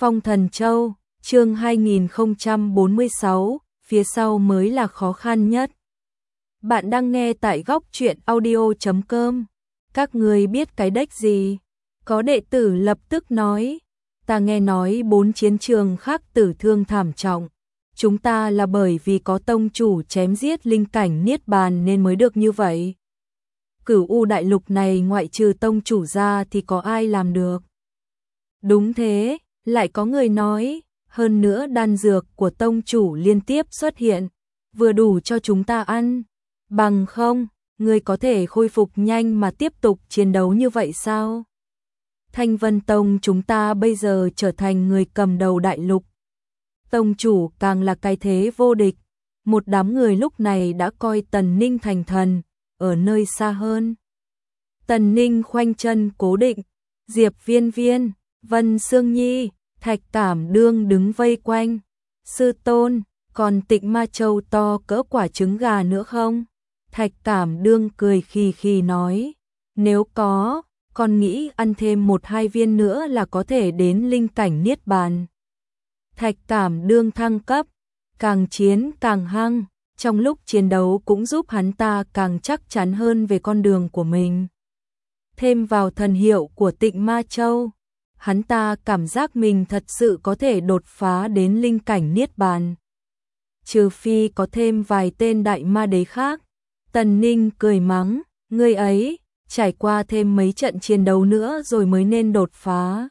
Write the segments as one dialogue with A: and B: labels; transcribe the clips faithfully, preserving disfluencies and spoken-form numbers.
A: Phong Thần Châu, chương hai nghìn không trăm bốn mươi sáu, phía sau mới là khó khăn nhất. Bạn đang nghe tại góc truyện audio chấm com. Các người biết cái đếch gì? Có đệ tử lập tức nói. Ta nghe nói bốn chiến trường khác tử thương thảm trọng. Chúng ta là bởi vì có tông chủ chém giết linh cảnh niết bàn nên mới được như vậy. Cửu U đại lục này ngoại trừ tông chủ ra thì có ai làm được? Đúng thế, lại có người nói, hơn nữa đan dược của tông chủ liên tiếp xuất hiện, vừa đủ cho chúng ta ăn. Bằng không, người có thể khôi phục nhanh mà tiếp tục chiến đấu như vậy sao? Thanh Vân Tông chúng ta bây giờ trở thành người cầm đầu đại lục. Tông chủ càng là cái thế vô địch. Một đám người lúc này đã coi Tần Ninh thành thần, ở nơi xa hơn. Tần Ninh khoanh chân cố định, Diệp Viên Viên, Vân Sương Nhi, Thạch Cảm Đương đứng vây quanh. Sư tôn, còn Tịnh Ma Châu to cỡ quả trứng gà nữa không? Thạch Cảm Đương cười khì khì nói, nếu có, con nghĩ ăn thêm một hai viên nữa là có thể đến linh cảnh niết bàn. Thạch Cảm Đương thăng cấp, càng chiến càng hăng, trong lúc chiến đấu cũng giúp hắn ta càng chắc chắn hơn về con đường của mình. Thêm vào thần hiệu của Tịnh Ma Châu, hắn ta cảm giác mình thật sự có thể đột phá đến linh cảnh niết bàn. Trừ phi có thêm vài tên đại ma đế khác. Tần Ninh cười mắng, ngươi ấy, trải qua thêm mấy trận chiến đấu nữa rồi mới nên đột phá.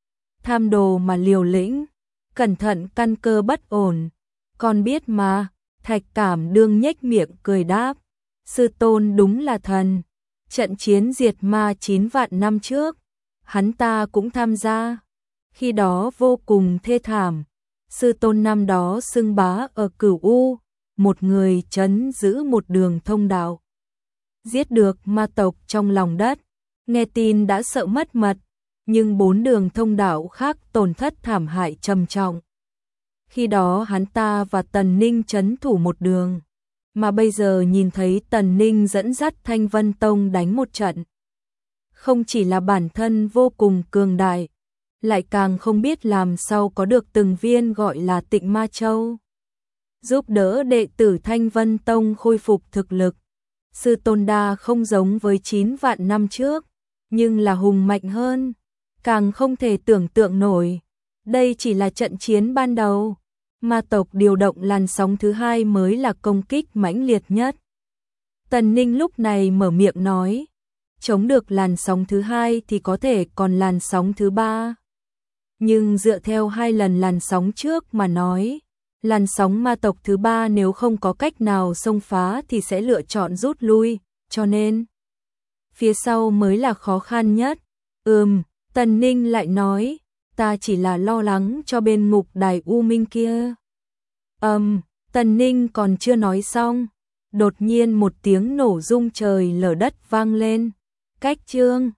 A: Tham đồ mà liều lĩnh, cẩn thận căn cơ bất ổn. Con biết mà, Thạch Cảm Đương nhếch miệng cười đáp, sư tôn đúng là thần. Trận chiến diệt ma chín vạn năm trước, hắn ta cũng tham gia. Khi đó vô cùng thê thảm, sư tôn năm đó xưng bá ở Cửu U, một người trấn giữ một đường thông đạo. Giết được ma tộc trong lòng đất, nghe tin đã sợ mất mật, nhưng bốn đường thông đạo khác tổn thất thảm hại trầm trọng. Khi đó hắn ta và Tần Ninh trấn thủ một đường, mà bây giờ nhìn thấy Tần Ninh dẫn dắt Thanh Vân Tông đánh một trận. Không chỉ là bản thân vô cùng cường đại, lại càng không biết làm sao có được từng viên gọi là Tịnh Ma Châu. Giúp đỡ đệ tử Thanh Vân Tông khôi phục thực lực. Sư tôn đa không giống với chín vạn năm trước, nhưng là hùng mạnh hơn, càng không thể tưởng tượng nổi. Đây chỉ là trận chiến ban đầu, ma tộc điều động làn sóng thứ hai mới là công kích mãnh liệt nhất. Tần Ninh lúc này mở miệng nói, chống được làn sóng thứ hai thì có thể còn làn sóng thứ ba. Nhưng dựa theo hai lần làn sóng trước mà nói, làn sóng ma tộc thứ ba nếu không có cách nào xông phá thì sẽ lựa chọn rút lui, cho nên phía sau mới là khó khăn nhất. Ừm, Tần Ninh lại nói, ta chỉ là lo lắng cho bên ngục đài U Minh kia. Ừm, um, Tần Ninh còn chưa nói xong, đột nhiên một tiếng nổ rung trời lở đất vang lên. Cách chương